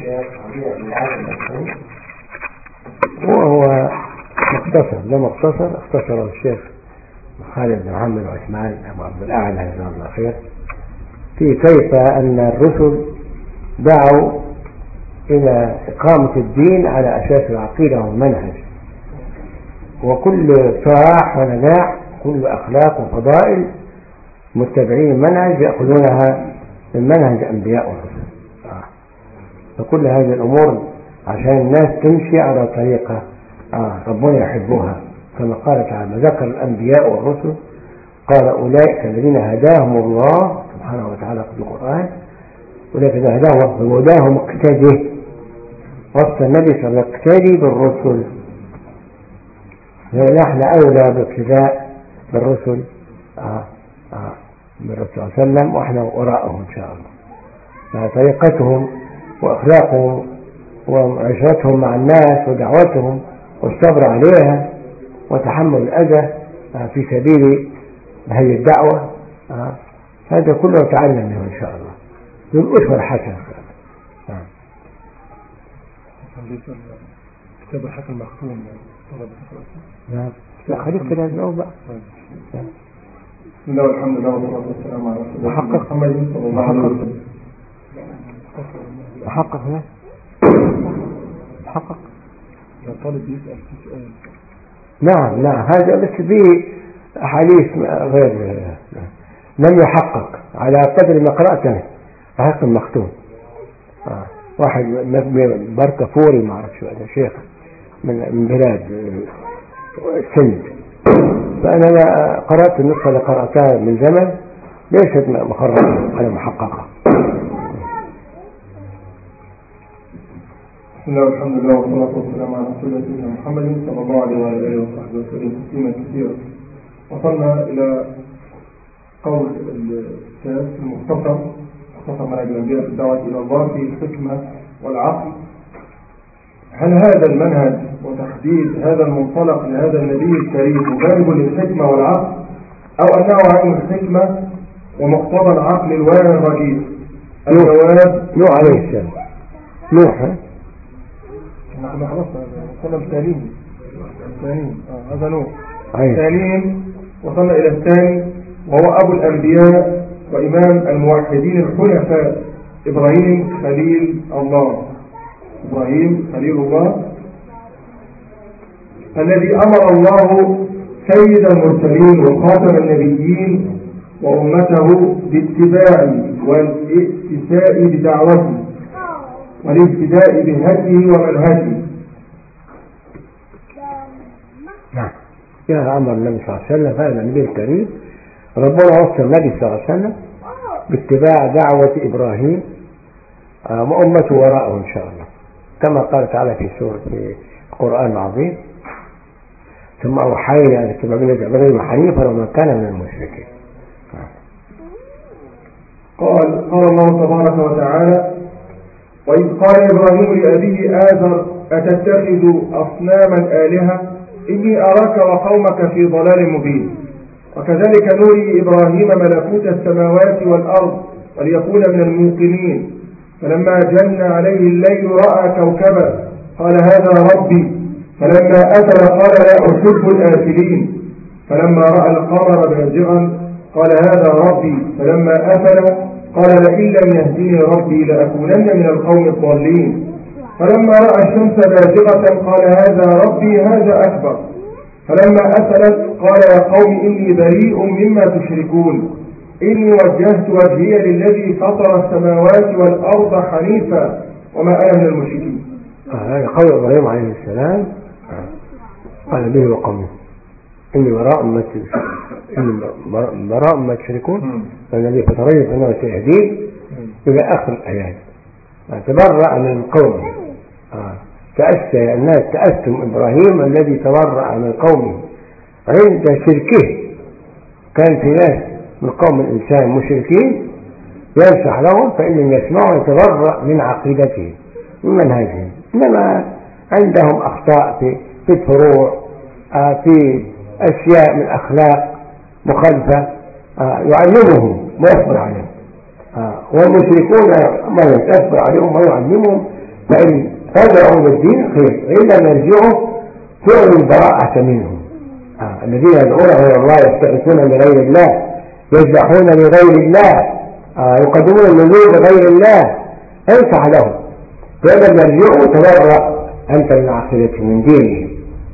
الشيخ ربيع بن هادي المدخلي، وهو مختصر، لا مختصر اختصره الشيخ خالد بن محمد عثمان أبو عبد الأعلى جزاه الله خير، في كيف أن الرسل دعوا إلى إقامة الدين على أساس العقيدة والمنهج، وكل صلاح ونجاح، كل أخلاق وفضائل متبعين منهج يأخذونها من منهج أنبياء ورسل. فكل هذه الأمور عشان الناس تمشي على طريقة ربنا يحبها، كما قال تعالى ذكر الأنبياء والرسل قال أولئك الذين هداهم الله سبحانه وتعالى في القرآن، أولئك الذين هداهم وهداهم اقتدي، وصف النبي صلى الله عليه وسلم اقتدي بالرسل، نحن أولى باقتداء بالرسل بالرسول صلى الله عليه وسلم، وإحنا وراءهم إن شاء الله. طريقتهم وأخلاقهم وعشرتهم مع الناس ودعوتهم والصبر عليها وتحمل الأذى في سبيل هذه الدعوة، هذا كله تعلم منه إن شاء الله بالأسوة الحسنة. كتاب الحكم المختوم نعم، لا خليك كده الأول بقى. بسم الله والحمد لله والصلاة والسلام على رسول الله محمد صلى الله عليه وسلم. محقق هنا محقق لو طالب يسأل في سؤال. نعم هذا بس في أحاديث غير لم يحقق على قدر ما قرأته حق المختوم. واحد بركفوري ما أعرف شو هذا شيخ من بلاد السند، فأنا قرأت النسخة اللي قرأتها من زمن ليست مخرجة على محققة. بسم الله والحمد لله والصلاة والسلام على رسول الله محمد صلى الله عليه وعلى آله وصحبه وسلم تسليما كثيرا. وصلنا إلى قول الكتاب المختصر منهج الأنبياء في الدعوة إلى الله في الحكمة والعقل. هل هذا المنهج وتحديد هذا المنطلق لهذا النبي الكريم مجانب للحكمة والعقل، أو أنه عين الحكمة ومقتضى العقل الواعي الرجيم؟ الجواب نوح عليه السلام. نوح نحن خلاص وصلنا الثانيين هذا نوح الثانيين. وصلنا إلى الثاني وهو أبو الأنبياء وإمام الموحدين الحنفاء إبراهيم خليل الله. إبراهيم خليل الله الذي أمر الله سيد المرسلين وخاتم النبيين وأمته باتباعه والاستساء بدعوته والاهتداء بهديه ومنهجه. نعم، يا أمر النبي صلى الله عليه وسلم هذا النبي الكريم ربنا وصى النبي صلى الله عليه وسلم باتباع دعوة إبراهيم وأمته وراءه إن شاء الله، كما قال تعالى في سورة القرآن العظيم ثم أوحينا إلى اتباع ملة إبراهيم حنيفا وما كان من المشركين. قال الله تبارك وتعالى وإذ قال إبراهيم لأبيه آزر أتتخذ أصناما آلهة إني أراك وقومك في ضلال مبين. وكذلك نوري إبراهيم ملكوت السماوات والأرض وليكون من الموقنين، فلما جن عليه الليل رأى كوكبا قال هذا ربي، فلما أفل قال لا أحب الآفلين، فلما رأى القمر بازغا قال هذا ربي، فلما أفل قال لئن لم يهدني ربي لأكونن من القوم الضالين، فلما رأى الشمس بازغة قال هذا ربي هذا أكبر، فلما أفلت قال يا قوم إني بريء مما تشركون إني وجهت وجهي للذي فطر السماوات والأرض حنيفا وما أنا من المشركين. هذا قول إبراهيم عليه السلام قال به وقومه إني براء ما تشركون فالذي فطرني فإنه سيهدين إلى آخر الآيات. تبرأ من قومه، تأسى الناس تأسم إبراهيم الذي تبرأ من قومه عند شركه. كان في ناس من قوم الإنسان مشركين ينصح لهم فإن يسمعوا يتبرأ من عقيدتهم من منهجهم، إنما عندهم أخطاء في الفروع، في أشياء من أخلاق مخالفة يعلمهم ويصبر عليهم، والمشركون ما يصبر عليهم ويعلمهم فإن رجعوا بالدين خير، وإن لم يرجعوا فعلوا البراءة منهم. الذين يدعون غير الله، يستغيثون لغير الله، يذبحون لغير الله، يقدمون النذور لغير الله، انصح لهم. فإن لم يرجعوا تبرأ أنت من عقيدتهم من دينهم.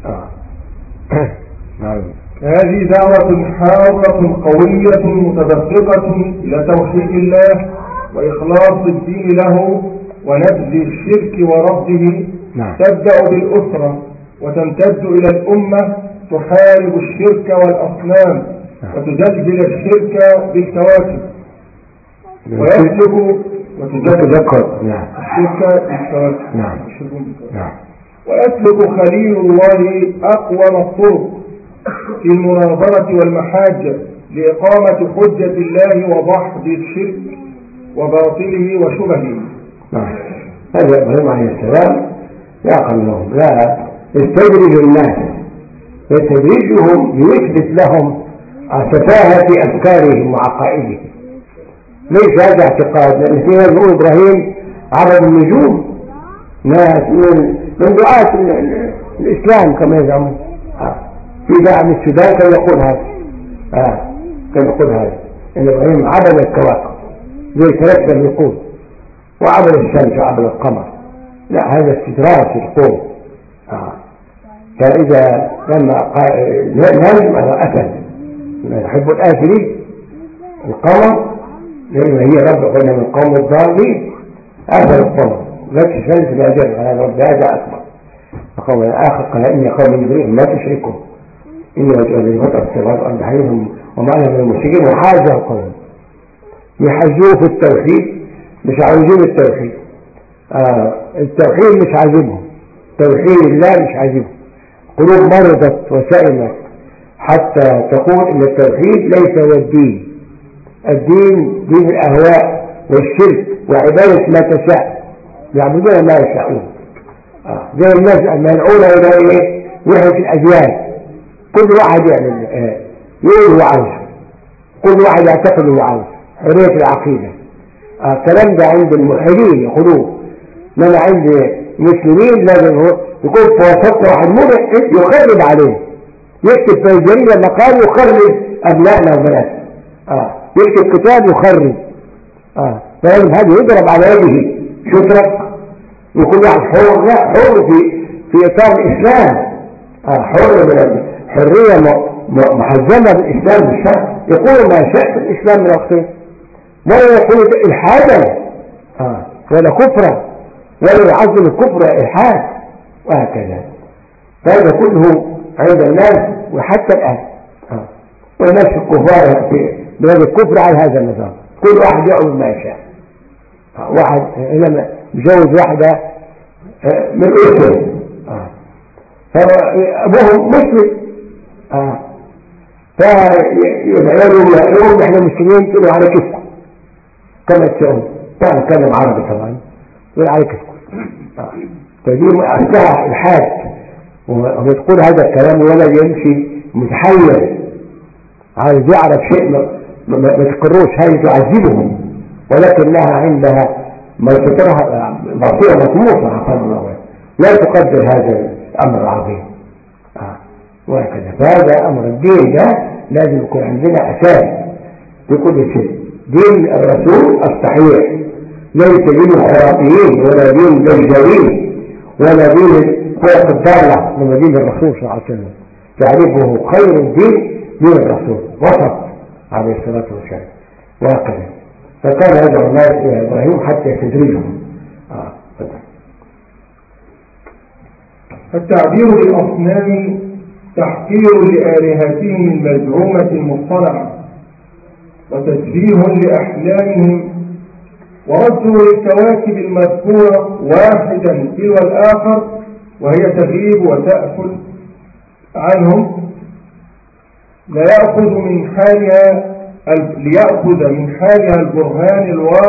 هذه دعوة حارة قوية متدفقة إلى توحيد الله وإخلاص الدين له ونبذ الشرك ورده. تبدأ بالأسرة وتمتد إلى الأمة، تحارب الشرك والأصنام وتزلزل الشرك بالكواكب، ويسلك وتذكر الشرك بالكواكب. ويسلك خليل الله أقوم الطرق في المناظرة والمحاجة لإقامة حجة الله وضحض الشرك وباطله وشبهه. هذا إبراهيم عليه السلام يعقل لهم، لا يستدرج الناس، يستدرجهم ليثبت لهم سفاهة أفكارهم وعقائدهم. ليس هذا اعتقاد، لأن فيها يقول إبراهيم عبد النجوم، ناس من دعاة الإسلام كما يزعمون. في داعم السودان كان يقول هذا إن إبراهيم عبد الكواكب زي تركب الوقود، وعبد الشمس وعبد القمر. لا، هذا استدراج في القوم. فإذا لما نجم أتى يحب الآخرين القمر، لأنه هي رب قلنا من قوم الضالين، آخر القمر لا تشمس لا جرى على رب هذا أكبر. فقوم الآخر قال إني قوم إبراهيم ما تشركوا إني وجه الذي فطر السماوات والأرض حنيفا وما أنا من المشركين. وحاجه القوم يحجوه في التوحيد، مش عاوزين التوحيد. التوحيد مش عاجبهم، توحيد الله مش عاجبهم. قلوب مرضت وسئمت حتى تقول إن التوحيد ليس هو الدين. الدين دين الأهواء والشرك وعبادة ما تشاء، يعبدون ما يشاءون. زي الناس المنعون إلى وحدة الأديان، كل واحد يعمل يقول هو عاوز، كل واحد يعتقد هو عاوز، حرية العقيدة. الكلام ده عند الملحدين يقولون، انما عند المسلمين لازم يكون في وسط واحد يخرب عليه، يكتب في الجريدة مقال يخرب أبنائنا وبناتنا، يكتب كتاب يخرب، فلازم هذا يضرب على يده شطرق، وكل واحد حر في إطار الإسلام، حر من حرية محزمة بالإسلام بالشرع، يقول ما يشاء في الإسلام من الخير، ولا يقول إلحادا ولا كفرا، ولا يعظم الكفر إلحاد، وهكذا. فهذا كله عند الناس وحتى الآن، والناس الكفار في بلاد الكفر على هذا النظام، كل واحد يعمل ما يشاء. واحد لما يجوز واحدة من أسره فأبوهم مسلم، فيقولون احنا مسلمين، تقولوا على كفكم كما تشاءون، نتكلم عربي طبعا، يقول على كفكم. فدي أفتها الحاد، وبتقول هذا الكلام ولا يمشي متحير، عايز يعرف شيء ما تقروش، هذه تعذبهم، ولكنها عندها بصيرة مطموسة حسب الله، لا تقدر هذا الأمر العظيم. وهكذا. فهذا أمر الدين ده لازم يكون عندنا أساس في كل شيء. دين الرسول الصحيح ليس دين الخرافيين ولا دين الدجالين ولا دين فرق الضالة، من دين الرسول صلى الله عليه وسلم. تعرفه خير الدين دين الرسول وسط عليه الصلاة والسلام، وهكذا. فكان يدعو الناس إلى إبراهيم حتى يستدرجهم. التعبير بالأصنام تحقير لآلهتهم المزعومة المصطنعة، وتسفيه لأحلامهم، ورده للكواكب المذكورة واحدا تلو الآخر، وهي تغيب وتأكل عنهم، ليأخذ من حالها البرهان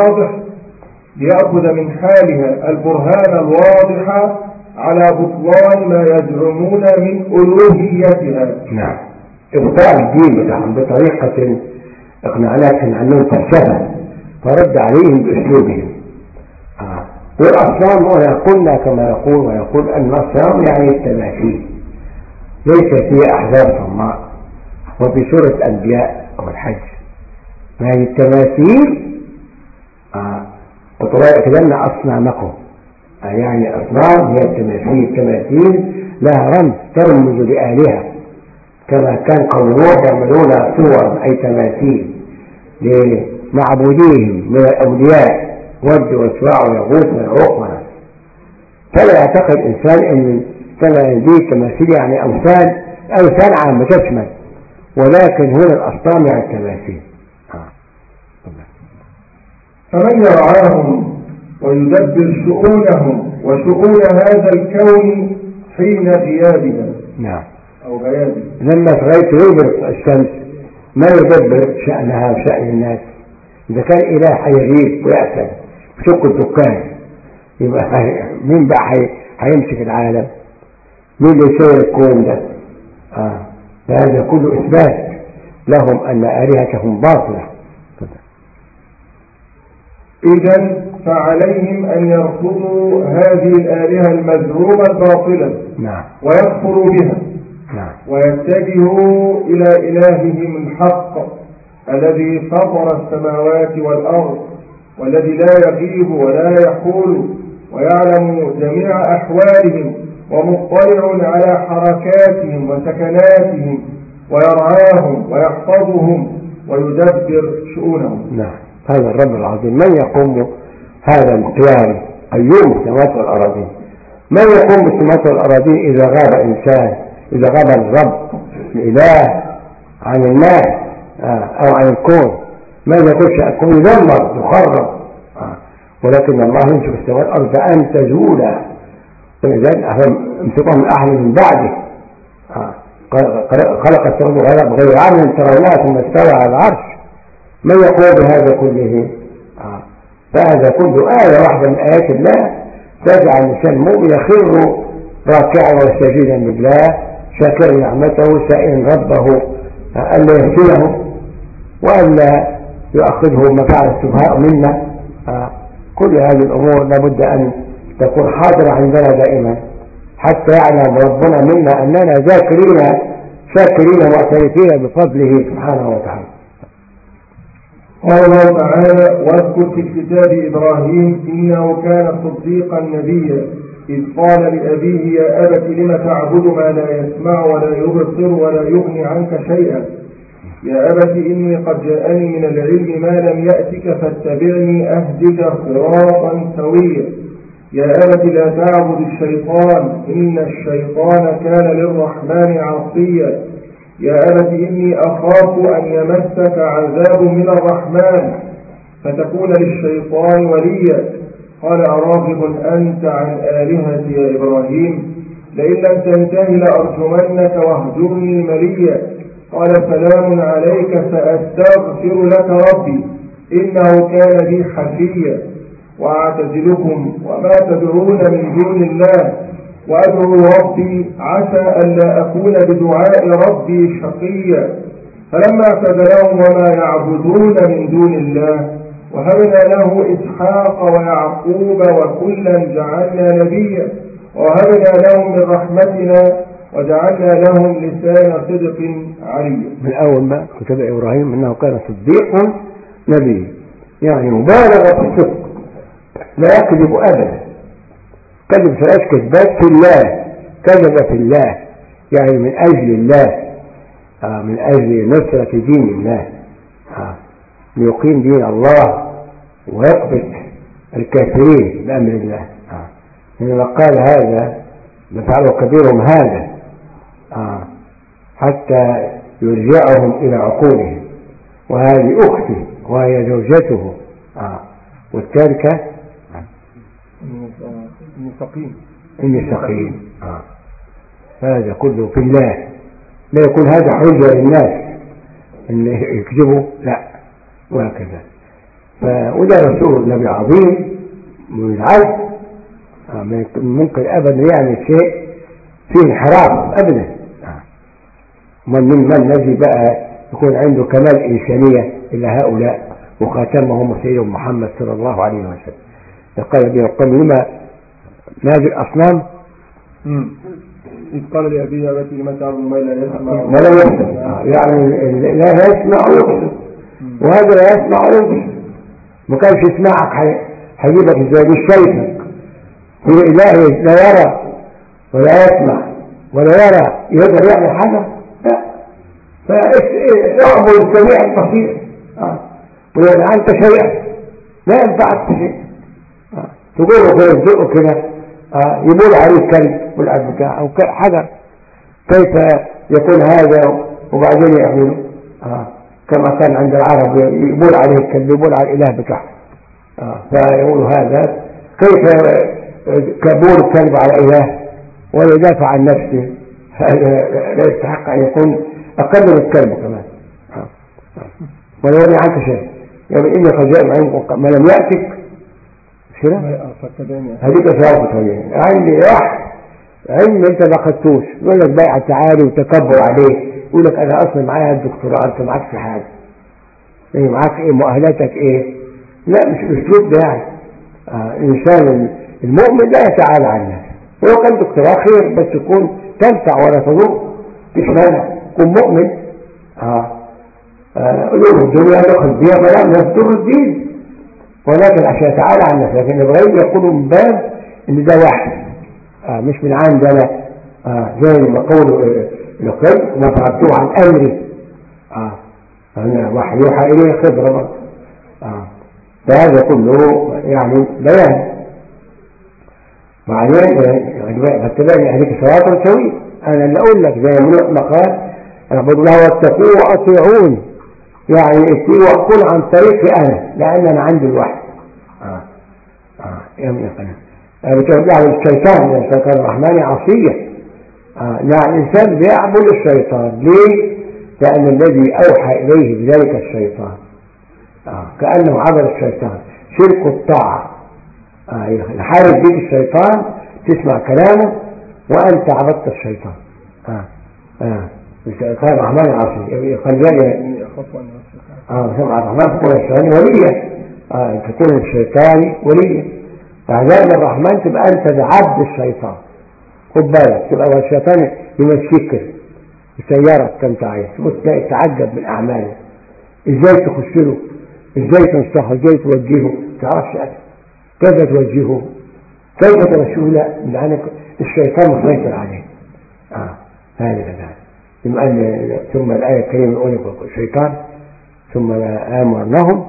الواضح على بطلان ما يزعمون من ألوهيتها. نعم، إبطال الدين بتاعهم بطريقة اقنعناهم عنهم فلسفة، فرد عليهم بأسلوبهم. والأصنام هنا قلنا كما يقول ويقول أن الأصنام يعني التماثيل، ليس فيه أحجار صماء، وفي سورة الأنبياء أو الحج يعني التماثيل وتركضن أصنامكم، يعني أصنام هي التماثيل لها رمز ترمز لآلهة، كما كان قوم نوح يعملون صور أي تماثيل لمعبوديهم من الأولياء ود وسواع ويغوث ويعوق. فلا يعتقد إنسان أن دي تماثيل يعني أوثان عامة تشمل، ولكن هنا الأصنام يعني التماثيل. فمن يرعاهم ويدبر شؤونهم وشؤون هذا الكون حين غيابها. نعم. أو غيابها. لما تغيب الشمس ما يدبر شأنها وشأن الناس. إذا كان إله حيغيب ويأسل وشق الدكان، يبقى مين بقى حيمسك العالم؟ مين اللي يسوي الكون ده؟ هذا كله إثبات لهم أن آلهتهم باطلة. إذن فعليهم أن يرفضوا هذه الآلهة المزعومة الباطلة. نعم. ويكفروا بها. نعم. ويتجهوا إلى إلههم الحق الذي فطر السماوات والأرض، والذي لا يغيب ولا يحول ويعلم جميع أحوالهم ومطلع على حركاتهم وسكناتهم ويرعاهم ويحفظهم ويدبر شؤونهم. نعم. هذا الرب العظيم من يقوم هذا القيام أيوم السماوات والأراضين؟ من يقوم بالسماوات والأراضين إذا غاب إنسان، إذا غاب الرب الإله عن الناس أو عن الكون؟ ما يقولش الكون يدمر يخرب، ولكن الله يمسك السماوات والأرض أن تزولا، ولذلك امسكهم الأحد من بعده. خلق السماوات والأرض بغير عمل ترونها ثم استوى على العرش. من يقوم بهذا كله؟ فهذا كله آية واحدة من آيات الله تجعل الإنسان المؤمن يخر راكعا وسجدا لله شاكرا نعمته سائلا ربه ألا يهزله وألا يؤخذه ما فعل السفهاء منا. كل هذه الأمور لابد أن تكون حاضرة عندنا دائما حتى يعلم ربنا منا أننا ذاكرين شاكرين معترفين بفضله سبحانه وتعالى. قال الله تعالى: واذكر في الكتاب إبراهيم إنه كان صديقا نبيا إذ قال لأبيه يا أبت لم تعبد ما لا يسمع ولا يبصر ولا يغني عنك شيئا يا أبت إني قد جاءني من العلم ما لم يأتك فاتبعني أهدك صراطا سويا يا أبت لا تعبد الشيطان إن الشيطان كان للرحمن عصيا يا أبت إني أخاف أن يمسك عذاب من الرحمن فتكون للشيطان وليا قال أراغب أنت عن آلهتي يا إبراهيم لئن لم تنته لأرجمنك واهجرني مليا قال سلام عليك سأستغفر لك ربي إنه كان بي حفيا وأعتزلكم وما تدعون من دون الله وأدعو ربي عسى ألا أكون بدعاء ربي شقيا فلما اعتزلهم وما يعبدون من دون الله وهبنا له إسحاق ويعقوب وكلا جعلنا نبيا ووهبنا لهم من رحمتنا وجعلنا لهم لسان صدق عليا. من أول ما كتب إبراهيم أنه كان صديق نبي يعني مبالغة في الصدق لا يكذب أبدا. كذب ثلاث كذبات في الله، كذب في الله يعني من أجل الله من أجل نصرة دين الله ليقيم دين الله ويقبض الكافرين بأمر الله. إنما قال هذا لفعله كبيرهم هذا حتى يرجعهم إلى عقولهم وهذه أخته وهي زوجته والتالكة إني سقيم. هذا كله في الله لا يكون هذا حجة للناس إن يكذبوا لا وهكذا. وده رسول نبي عظيم من العز ممكن أبدا يعني شيء فيه انحراف أبدا. من الذي بقى يكون عنده كمال إنسانية إلا هؤلاء وخاتمهم سيدنا محمد صلى الله عليه وسلم. قال بها القوم لما نادي الأصنام إذ قال لأبيه أبتي لما تعبد ما لا يسمع ولا يسمع، يعني لا يسمع ويبصر، وهذا لا يسمع ويبصر، ما كانش يسمعك هيجيبك ازاي؟ مش شايفك، هو إلهي لا يرى ولا يسمع ولا يرى يقدر يعمل حاجة؟ لا. فاعبد السميع البصير ولو أنت شيئا لا ينفعك شيء. تقوله كده تزقه كده يبول عليه كلب والعب بتاعه أو حجر، كيف يكون هذا؟ وبعدين يقول كما كان عند العرب يبول عليه الكلب يبول على الإله بتاعه، فيقول هذا كيف كبول الكلب على إله ويدافع عن نفسه؟ هذا لا يستحق أن يكون أقل من الكلب كمان. ولا يغني عنك شيء، يعني إني قد جاء معكم ما لم يأتك شرا هذيك سوف عندي واحد علم انت ما خدتوش، يقول لك بيع تعالي وتكبر عليه، يقول لك انا اصلا معايا الدكتوراه، انت معاك في حاجه ايه؟ معاك ايه؟ مؤهلاتك ايه؟ لا مش اسلوب ده يعني. الانسان المؤمن لا يتعالى عن الناس، ولو كان دكتوراه خير بس تكون تنفع ولا تضر، مش مانع تكون مؤمن. علوم الدنيا دخل بها ما لا يضر الدين، ولكن عشان يتعالى عن الناس. لكن ابراهيم يقول من باب ان ده وحي مش من عندنا، زي ما قول لقد ما فعلتوه عن امري، أنا وحي يوحى اليه خبره فهذا كله يعني بيان. بعدين فاتبعني عليك صراطا سويا، انا اللي اقول لك زي ما قال اعبدوا الله واتقوه واطيعون، يعني اتقوا وكن عن طريقي انا لان انا عندي الوحي. بترجع للشيطان، الشيطان الرحمن عصية. يعني الإنسان بيعبد الشيطان ليه؟ لأن الذي أوحى إليه بذلك الشيطان، كأنه عبد الشيطان، شرك الطاعة. يحارب بك الشيطان، تسمع كلامه وأنت عبدت الشيطان. الشيطان الرحمن عصية. خلاني سمع الرحمن تكون الشيطان وليا، تكون الشيطان وليا. فعذاب الرحمن تبقى أنت عبد الشيطان، خد بالك، تبقى الشيطان يمشيك بسيارة كنت عايز بص تعجب من أعماله، إزاي تخش له، إزاي تنصحه، إزاي توجهه، تعرفش كيف توجهه، كيف تمشيه. لا لأن الشيطان مسيطر عليه. هذا كذلك. ثم الآية الكريمة يقول الشيطان ثم آمرنهم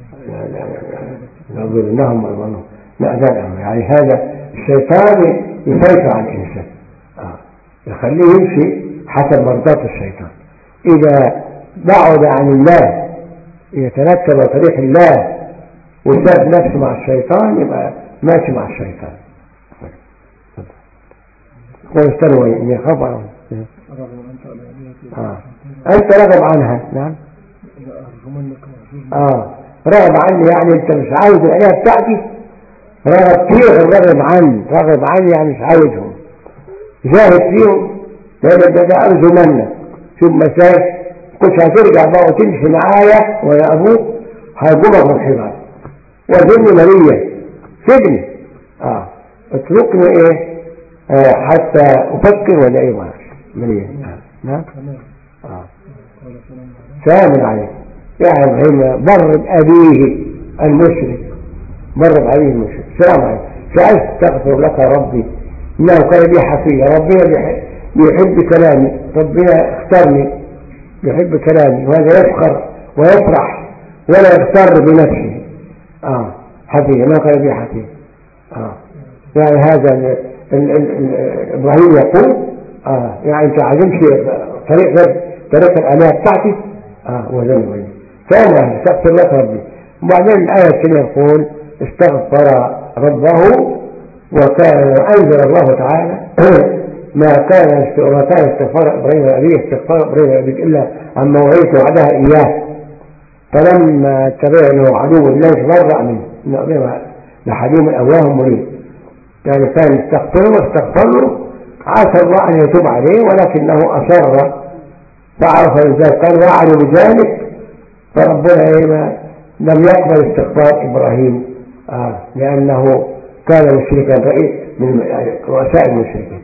لأضلنهم وأضلنهم. لا ده الأمر، يعني هذا الشيطان يسيطر على الإنسان، يخليه يمشي حسب مرضات الشيطان. إذا بعد عن الله يترتب طريق الله وساب نفسه مع الشيطان يبقى ماشي مع الشيطان. واستنوا إن يخاف أنت رغب عنها. نعم رغب عني، يعني أنت مش عاوز الآلهة بتاعتي، رغب فيهم، رغب عني يعني مش عاوزهم، جاهد فيهم، لأن ده أرجو منك. شوف مساء كنت هترجع بقى وتمشي معايا ويا أبوك هيجمك من الحبال وزني مليا سجني، اتركني ايه حتى أفكر ولا ايه مليا. نعم سلام عليك. يعني ابراهيم بر بأبيه المشرك، بر بأبيه المشرك، سلام عليك. سأستغفر لك ربي إنه كان بي حفيا، ربنا يحب كلامي، ربنا اختارني يحب كلامي، وهذا يفخر ويفرح ولا يغتر بنفسه. حفيا ما كان بي حفيا. يعني هذا إبراهيم يقول يعني أنت عايزمشي طريق غير طريق الآلهة بتاعتي وذنبي كان استغفر لك ربي. وبعدين الآية الثانية يقول استغفر ربه وكان أنزل الله تعالى ما كان استغفار إبراهيم لأبيه استغفار إبراهيم لأبيه إلا عن موعظة وعدها إياه، فلما تبعه عدو الله تبرأ منه إن إبراهيم لحليم أواه مريد. يعني كان استغفر له، عسى الله أن يتوب عليه، ولكنه أصر فعرف ذلك قال وعلوا بذلك، فربنا لم يقبل استغفار إبراهيم لأنه كان مشركا من رؤساء المشركين.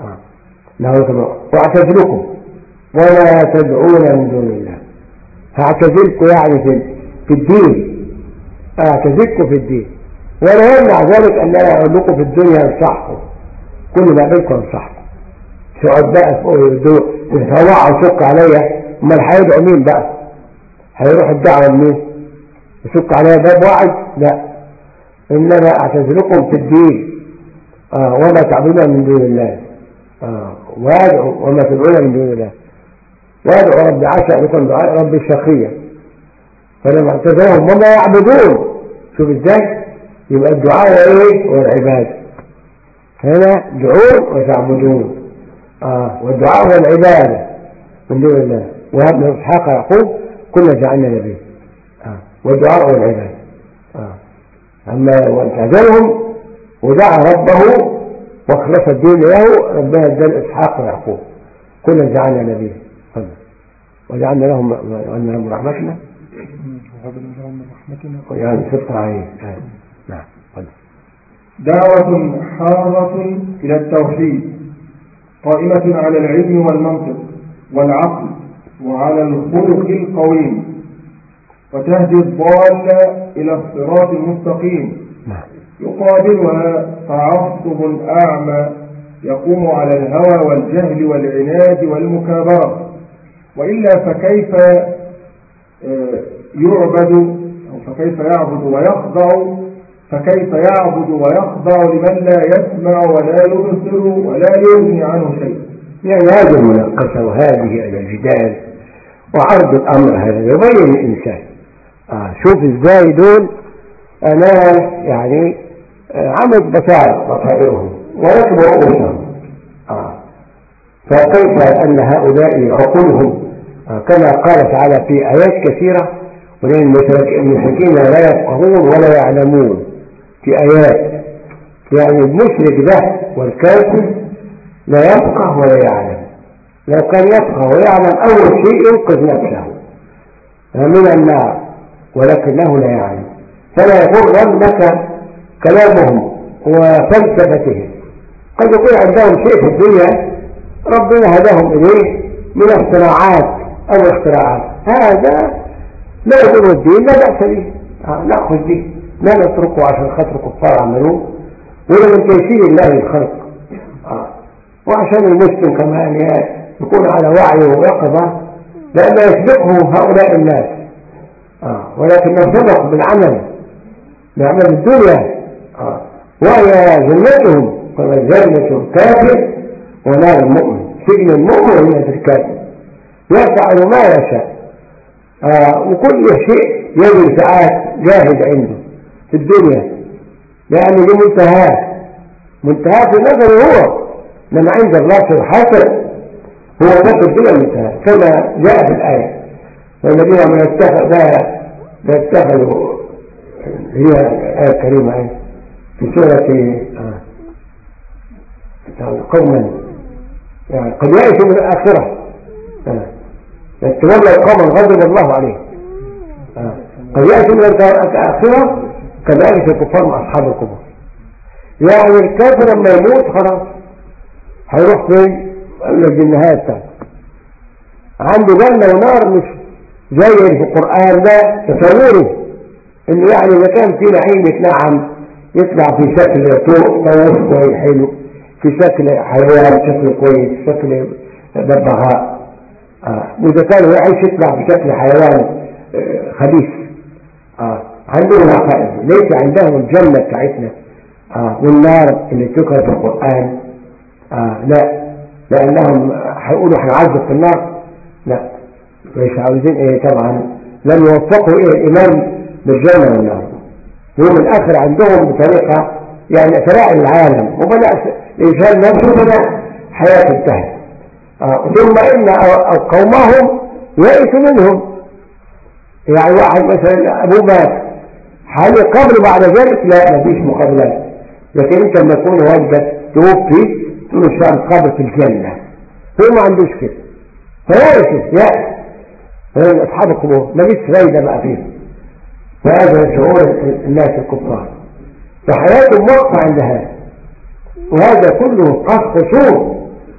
واعتزلكم ولا تدعون من دون الله. هاعتزلكم يعني في الدين، اعتزلكم في الدين، ولا يمنع ذلك أن لا أقول لكم في الدنيا انصحكم، كل ما قابلكم انصحكم. سؤال بقى تتوعى وشك عليا، امال هيدعوا مين بقى؟ هيروح الدعوة منين؟ يشك عليا باب وعد؟ لا، إنما اعتزلكم في الدين وما تعبدون من دون الله، وادعوا وما تدعون من دون الله، وادعوا ربي عسى أن يكون دعاء ربي شقيا. فلما اعتزلهم وما يعبدون، شوف ازاي يبقى الدعاء وايه والعبادة. هنا دعون وتعبدون، والدعاء والعبادة من دون الله. وابن إسحاق يقول كنا جعلنا نبي، والدعاء والعبادة. أما واعتزلهم ودعا ربه واخلص الدين له، ربنا ادى إسحاق ويعقوب كنا جعلنا نبي، وجعلنا لهم رحمتنا يعني سلطة عليه. نعم. دعوة حارة إلى التوحيد قائمة على العلم والمنطق والعقل وعلى الخلق القويم، وتهدي الضال إلى الصراط المستقيم. يقابلها تعصب أعمى يقوم على الهوى والجهل والعناد والمكابرة، وإلا فكيف فكيف يعبد ويخضع لمن لا يسمع ولا يبصر ولا يغني عنه شيء. يعني هذه المناقشة وهذه الجدال وعرض الأمر هذا يبين الإنسان شوف ازاي دول ناس يعني عمد بصائرهم وركبوا رؤوسهم، فكيف أن هؤلاء عقولهم كما قال تعالى في آيات كثيرة ولكن المشركين لا يفقهون ولا يعلمون في آيات. يعني المشرك ده والكافر لا يفقه ولا يعلم. لو كان يفقه ويعلم أول شيء ينقذ نفسه من النار، ولكنه لا يعلم. فلا يغرنك كلامهم وفلسفتهم. قد يكون عندهم شيء في الدنيا ربنا هداهم إليه من الصناعات أو الاختراعات، هذا لا يضر الدين، لا بأس به، نأخذ به، لا نتركه عشان خاطر كفار عملوه، ولا من تيسير الله الخلق. وعشان المسلم كمان يكون على وعي ويقظة، لأن يسبقه هؤلاء الناس، ولكنه سبق بالعمل بعمل الدنيا، وهي جنتهم كما جنة الكافر ونار المؤمن. سجن المؤمن هي الكافر، يفعل ما يشاء، وكل شيء يجري ساعات جاهز عنده في الدنيا، لأنه له منتهى في نظره هو، لما عند الله سبحانه هو نفس كده المنتهى كما جاء في الآية. والذين من يتخذوا هي الآية الكريمة في سورة قوما يعني قد يأسوا من الآخرة يتولى قوما غضب الله عليه، قد يأسوا من الآخرة كما يأس الكفار مع أصحاب القبور. يعني الكافر لما يموت خلاص هيروح فين؟ الجنهات بتاعته عنده جنة ونار، مش زي في القرآن ده تصوره انه يعني اذا كان في نعيم يتنعم يطلع في شكل طوف كويس حلو، في شكل حيوان شكل كويس، شكل ببغاء، واذا كان يعيش يطلع في شكل حيوان خبيث. عندهم عقائد ليس عندهم الجنة بتاعتنا والنار اللي تذكر في القرآن. لا، لأنهم هيقولوا هنعذب في النار، لا، مش عاوزين طبعا لم يوفقوا الإيمان بالجنة والنار. يوم الآخر عندهم بطريقة يعني تلاعب العالم، وبدأ الإنسان نفسه بدأ حياته انتهت. ثم إن قومهم يئسوا منهم، يعني واحد مثلا أبوه مات، هل يقابله بعد ذلك؟ لا، مفيش مقابلات. لكن انت لما يكون والدك توفي تقول له الشعب قابل في الجنة، هو ما عندوش كده، فيأس أصحاب القبور ما فيش فايدة بقى فيه. فهذا شعور الناس الكفار. فحياته موقفة عند هذا، وهذا كله خسور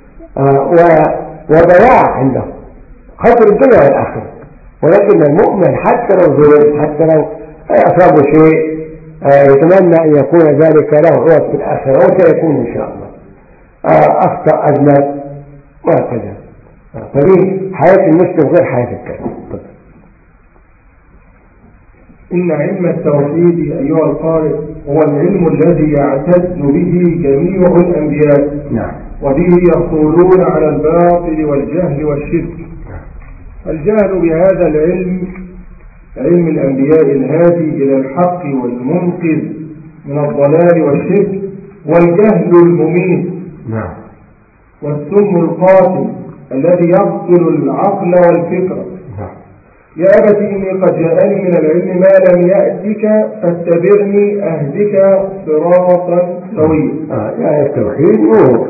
وضياع عنده، خسر الدنيا والآخرة. ولكن المؤمن حتى لو ظلم، حتى لو أصابه شيء، يتمنى أن يكون ذلك له عوض في الآخرة، وسيكون إن شاء الله. أخطأ أذنب وهكذا. فدي حياة المسلم غير حياة الكافر. إن علم التوحيد أيها القارئ هو العلم الذي يعتز به جميع الأنبياء. نعم. وبه يحصلون على الباطل والجهل والشرك. الجهل بهذا العلم، علم الأنبياء الهادي إلى الحق والمنقذ من الضلال والشرك، والجهل المميت. نعم. والسم القاتل الذي يقتل العقل والفكر. يا أبت إني قد جاءني من العلم ما لم يأتك فاتبعني أهدك صراطا سويا. يا التوحيد نور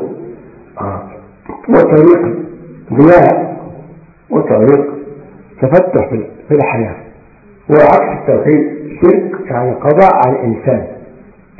وطريق ضياء وطريق تفتح في الحياة. وعكس التوحيد شرك، يعني قضاء على الإنسان في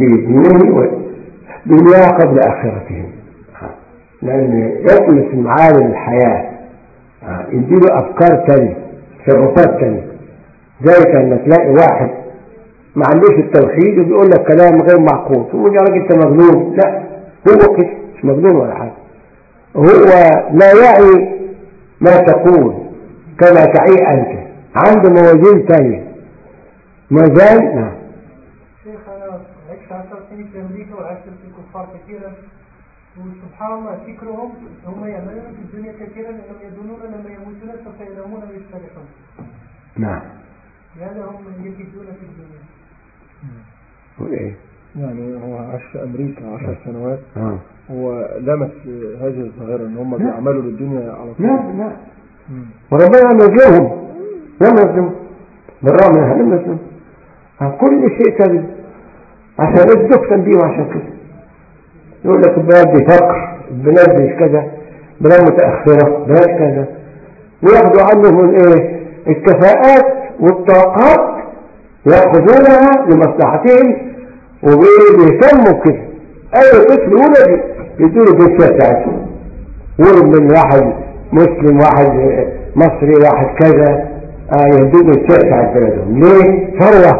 دنياه قبل آخرته، لأن يطلس معالم الحياة، يديله أفكار تانية، تصرفات تانية. ذلك أن تلاقي واحد ما عندوش التوحيد وبيقول لك كلام غير معقول، تقول يا راجل أنت مجنون. لا، هو كده مش مجنون ولا حاجة، هو لا يعي ما تقول كما تعي أنت، عنده موازين تانية. مازال. نعم. شيخ أنا عشت 10 سنين في أمريكا وعشت في كفار كثيرا، وسبحان الله فكرهم هم يعملون في الدنيا كثيرا لأنهم يظنون لما يموتون سوف ينامون ويستريحون. نعم. لهذا هم يجدون في الدنيا. وإيه؟ يعني هو عاش في أمريكا 10 سنوات، ولمس هذه الظاهرة أن هم بيعملوا للدنيا على طول. لا. وربنا لم يظلمهم بالرغم من هذا المسلم كل شيء تجد عشان يدفن بيه. وعشان كده يقول لك البلاد دي فقر، البلاد دي كذا، بلاد متأخرة، بلاد كذا، ويأخذوا عنهم الكفاءات والطاقات يأخذونها لمصلحتهم، وبيهتموا كده. أي طفل ولد يدوله الجنسية بتاعته، ولد من واحد مسلم، واحد مصري، واحد كذا، يهدوه الجنسية بتاعت بلدهم. ليه؟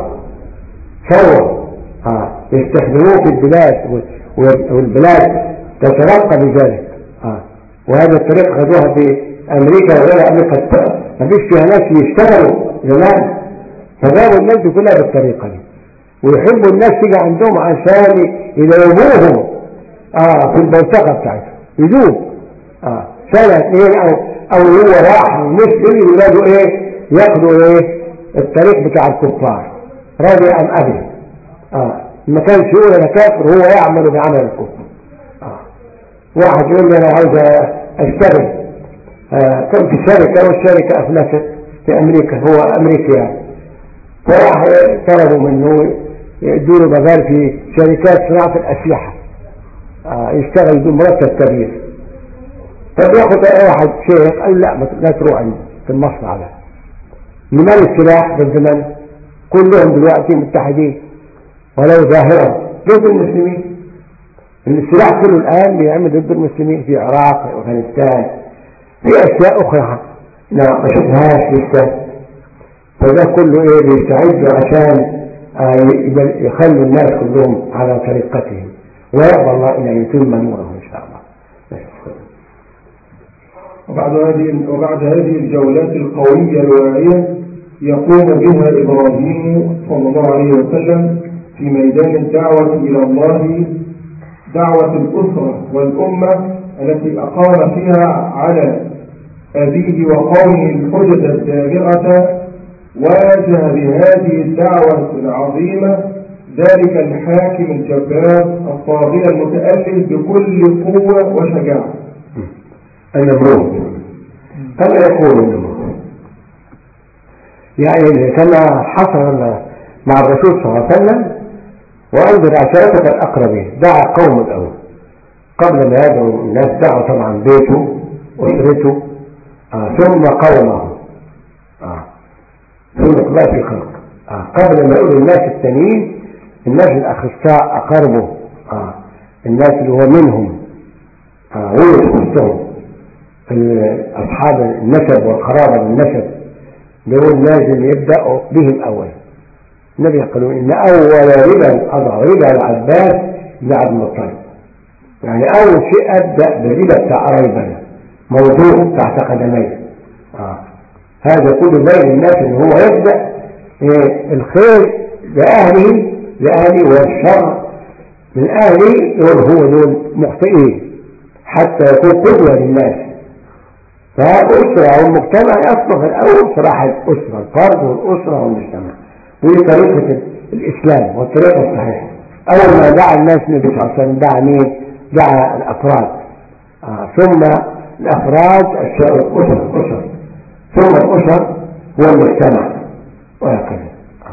ثروة يستخدموه في البلاد، والبلاد تترقى بذلك. وهذا الطريق خذوها في أمريكا وغير أمريكا، ما فيش فيها ناس يشتغلوا زمان، فجابوا الناس كلها بالطريقة دي، ويحبوا الناس تيجي عندهم عشان يدوبوهم في البلطقة بتاعتهم، يدوب سنة 2 أو هو راح مسلم يولادوا ياخدوا الطريق بتاع الكفار، راضي أم أبي. ما كانش يقول أنا كافر، هو يعمل بعمل الكفر. واحد يقول لي أنا عاوز أشتغل، كان في شركة والشركة أفلست في أمريكا، هو أمريكي يعني، فراح طلبوا منه يدوله مجال في شركات صناعة الأسلحة، يشتغل بمرتب كبير. فبياخد واحد شيخ قال لا تروح في المصنع ده، لمن السلاح بالزمن كلهم دلوقتي متحدين ولو ظاهرا ضد المسلمين. السلاح كله الآن بيعمل ضد المسلمين في العراق، في أفغانستان، في أشياء أخرى ما شفناهاش لسه. فده كله بيستعد عشان يخلوا الناس كلهم على طريقتهم، ويرضى الله إلى يتم نوره إن شاء الله. وبعد هذه الجولات القوية الواعية يقوم بها إبراهيم صلى الله عليه وسلم في ميدان الدعوة إلى الله، دعوة الأسرة والأمة التي أقام فيها على أبيه وقومه الحجة الدامغة. واجه بهذه الدعوة العظيمة ذلك الحاكم الجبار الطاغية المتأله بكل قوة وشجاعة، النمرود. كما يقول النمرود، يعني كما حصل مع الرسول صلى الله عليه وسلم: وأنذر عشيرتك الأقربين. دعا قوم الأول قبل ما يدعو الناس، دعوا طبعا بيته وأسرته، ثم قومه، ثم إقبال في الخلق، قبل ما يقول الناس التانيين الناس الأخصاء أقربوا الناس اللي هو منهم ويخصهم أصحاب النسب والقرابة بالنسب دول لازم يبدأوا بهم أولا. النبي يقولون إن أول ربا أضع ربا العباس بن عبد المطلب، يعني أول شيء أبدأ بالربا بتاع قرايبنا موضوع تحت قدمي. هذا كله بين الناس إن هو يبدأ الخير لأهلي والشر من أهلي دول مخطئين حتى يكون قدوة للناس. فالأسرة والمجتمع يصلح الأول صلاح الأسرة، الفرد والأسرة والمجتمع، ودي طريقة الإسلام والطريقة الصحيحة. أول ما دعا الناس النبي صلى الله عليه وسلم دعا مين؟ دعا الأفراد، ثم الأفراد الأسر، ثم الأسر هو المجتمع، وهكذا.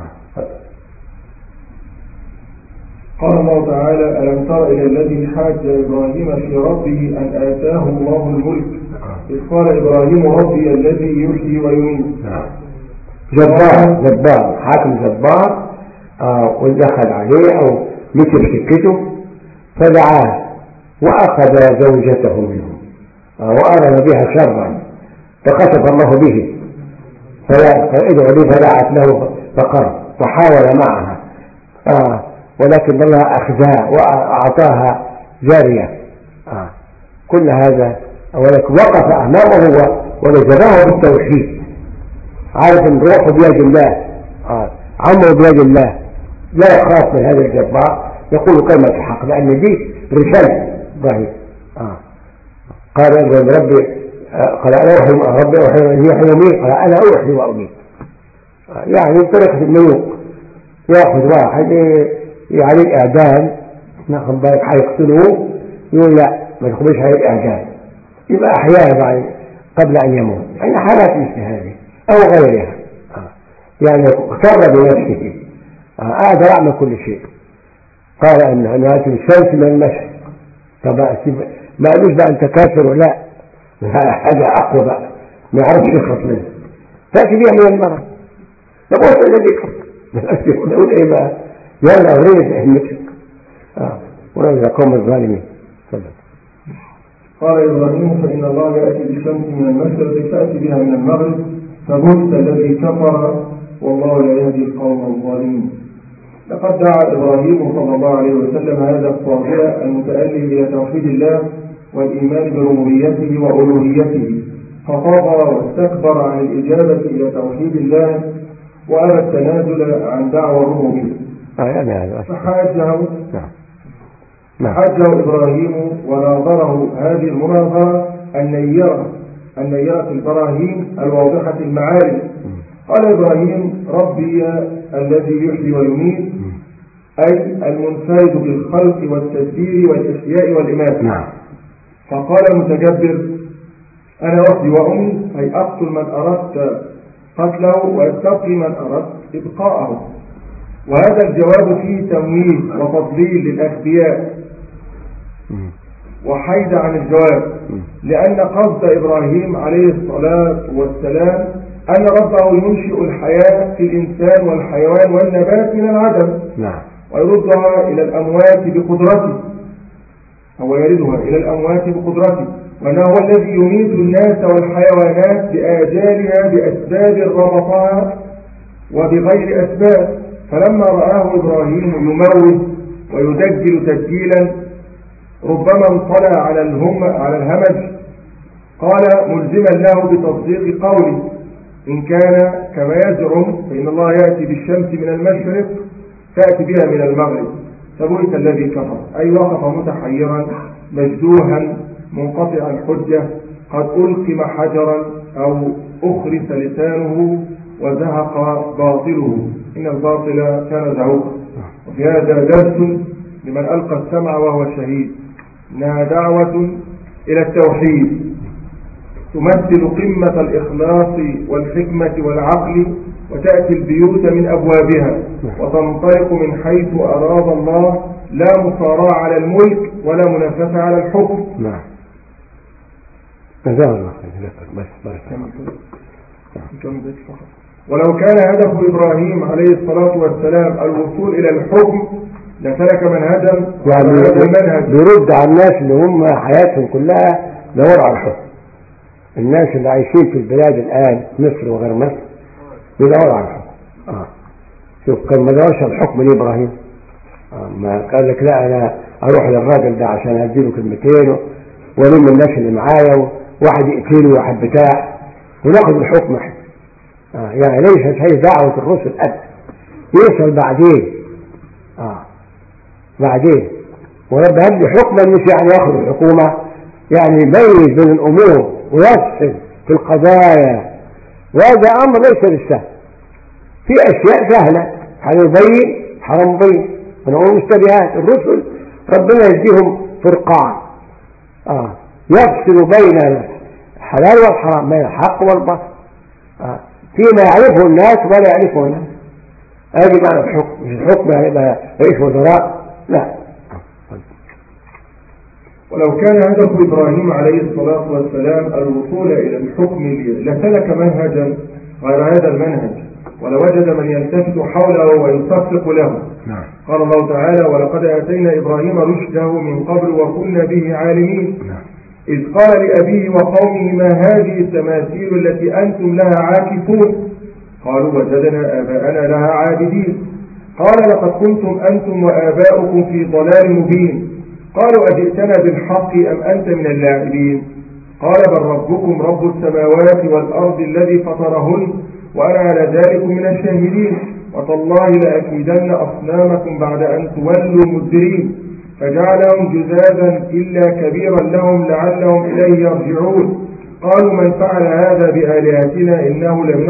قال الله تعالى: ألم تر إلى الذي حاج إبراهيم في ربه أن آتاه الله الملك إذ قال إبراهيم ربي الذي يحيي ويميت. جبار حاكم جبار، ودخل عليه أو مثل سكته فدعاه وأخذ زوجته منه وأراد بها شرا فخسف الله به، فادعو لي فدعت له فقر وحاول معها، ولكن الله أخذها وأعطاها جارية. كل هذا ولكن وقف أمامه ونزله بالتوحيد، عارف أن روحه بيد الله، عمره بيد الله، لا يخاف من هذا الجبار، يقول كلمة الحق لأن دي رسالة إبراهيم. قال ربي قال أنا أحيي ربي أحيي وأميت، قال أنا أحيي وأميت، يعني طريقة الملوك يأخذ واحد يعني الإعدام ناخذ بالك حيقتلوه يقول لا ما تقبلش عليه الإعدام، يبقى أحياه قبل أن يموت، يعني حالات مثل هذه أو غيرها، يعني اغتر بنفسه أقدر أعمل كل شيء. قال أن نأتي الشمس من المشرق، طبعا ما قالوش بقى أنت كافر ولا هذا أقوى بقى ما يعرفش يخلص منه، تأتي بها من المرض نقول الذي كفر نقول إيه بقى يلا أريد أهمتك وإذا قوم الظالمين. قال إبراهيم فإن الله يأتي بالشمس من المشرق فأتي بها من المغرب فبهت الذي كفر والله لا يهدي القوم الظالمين. لقد دعا إبراهيم صلى الله عليه وسلم هذا الطاغية المتألي إلى توحيد الله والإيمان بربوبيته وألوهيته، فطغى واستكبر عن الإجابة إلى توحيد الله وأبى التنازل عن دعوى الربوبية. فحاجه إبراهيم وناظره هذه المناظرة النيرة البراهين الواضحة المعالم. قال إبراهيم ربي الذي يحيي ويميت، أي المنفرد بالخلق والتدبير والإحياء والإماتة. فقال المتجبر أنا أحيي وأميت، أي أقتل من أردت قتله ويستبقي من أردت إبقاءه. وهذا الجواب فيه تمويه وتضليل للأخبياء وحيد عن الجواب، لأن قصد إبراهيم عليه الصلاة والسلام أن ربه ينشئ الحياة في الإنسان والحيوان والنبات من العدم ويردها إلى الأموات بقدرته، هو يردها إلى الأموات بقدرته، وأنه هو الذي يميت الناس والحيوانات بآجالها بأسباب ربطها وبغير أسباب. فلما رآه إبراهيم يموت ويدجل تدجيلا ربما انطلع على الهمج قال ملزما له بتصديق قوله إن كان كما يزعم فإن الله يأتي بالشمس من المشرق تأتي بها من المغرب فبهت الذي كفر، أي وقف متحيرا مجدوها منقطع الحجة قد ألقم حجرا أو أخرس لسانه وزهق باطله، إن الباطل كان زهوقا. وفي هذا درس لمن ألقى السمع وهو شهيد، إنها دعوة إلى التوحيد تمثل قمة الإخلاص والحكمة والعقل، وتأتي البيوت من أبوابها وتنطلق من حيث أراد الله، لا مصارعة على الملك ولا منافسة على الحكم. نعم. جزاه الله خير. بس كم بيت فقط. ولو كان هدف إبراهيم عليه الصلاة والسلام الوصول إلى الحكم لسلك منهجا يعني هذا المنهج بيرد على الناس اللي هم حياتهم كلها دور على الحكم. الناس اللي عايشين في البلاد الآن مصر وغير مصر بيدوروا على الحكم. شوف كان ما دورش على الحكم لإبراهيم. ما قال لك لا أنا أروح للراجل ده عشان أديله كلمتين ولم الناس اللي معايا واحد يقتله وواحد بتاع وناخذ الحكم احنا. يعني ليست هي دعوة الرسل أبدا، يوصل بعدين. بعدين ورب هب لي حكما، مش يعني ياخذ الحكومة، يعني يميز بين الأمور ويفصل في القضايا، وهذا أمر ليس بالسهل. في أشياء سهلة هنبين حرام بين ونقول مشتبهات. الرسل ربنا يديهم فرقان يفصل بين الحلال والحرام، بين الحق والباطل، فيما يعرفه الناس ولا يعرفه الناس. هذه معنى الحكم. مش الحكم يبقى رئيس وزراء، لا. ولو كان هدف إبراهيم عليه الصلاة والسلام الوصول إلى الحكم لسلك منهجا غير هذا المنهج ولوجد من يلتفت حوله ويصفق له. قال الله تعالى: ولقد آتينا إبراهيم رشده من قبل وكنا به عالمين. إذ قال لأبيه وقومه: ما هذه التماثيل التي أنتم لها عاكفون؟ قالوا: وجدنا آباءنا لها عابدين. قال: لقد كنتم أنتم وآباؤكم في ضلال مبين. قالوا: أجئتنا بالحق أم أنت من اللاعبين؟ قال: بل ربكم رب السماوات والأرض الذي فطرهن وأنا على ذلك من الشاهدين. وتالله لأكيدن أصنامكم بعد أن تولوا مدبرين. فجعلهم جذاذا إلا كبيرا لهم لعلهم إليه يرجعون. قالوا: من فعل هذا بآلهتنا إنه لمن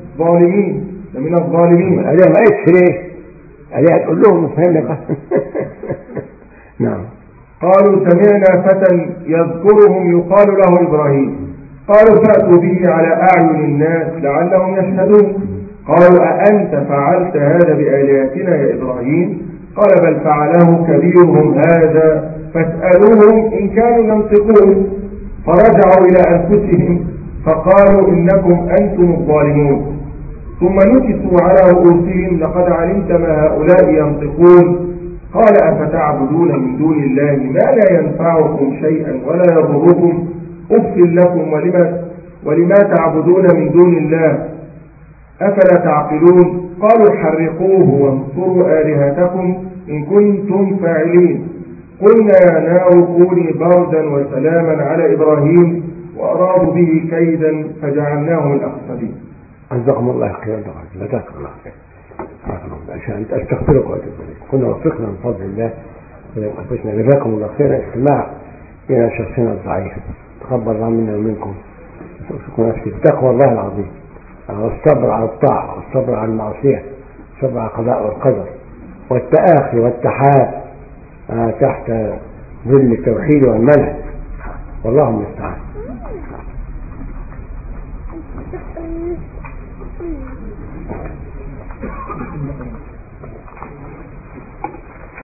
الظالمين. عليها ما يتشريه عليها تقول لهم فهمنا. نعم. قالوا: سمعنا فتى يذكرهم يقال له إبراهيم. قالوا: فأتوا به على أعين الناس لعلهم يشهدون. قالوا: أأنت فعلت هذا بآلهتنا يا إبراهيم؟ قال: بل فعله كبيرهم هذا فاسألوهم إن كانوا ينطقون. فرجعوا إلى أنفسهم فقالوا: إنكم أنتم الظالمون. ثم نكسوا على رؤوسهم: لقد علمت ما هؤلاء ينطقون. قال: أفتعبدون من دون الله ما لا ينفعكم شيئا ولا يضركم؟ أفل لكم ولما تعبدون من دون الله أفلا تعقلون؟ قالوا: حرقوه وانصروا آلهتكم إن كنتم فاعلين. قلنا: يا نار كوني بردا وسلاما على إبراهيم وأرادوا به كيدا فجعلناه من الأخسرين. جزاكم الله خيرا. جزاكم الله خير. عشان أستغفرك وأتوب إليك. كنا وفقنا من فضل الله وأنفسنا. جزاكم الله خيرا. استماع إلى شخصنا الضعيف. تقبل الله منا ومنكم. في تقوى الله العظيم، والصبر على الطاعة، والصبر على المعصية، والصبر على القضاء والقدر، والتآخي والتحاب تحت ظل التوحيد والمنهج. والله المستعان.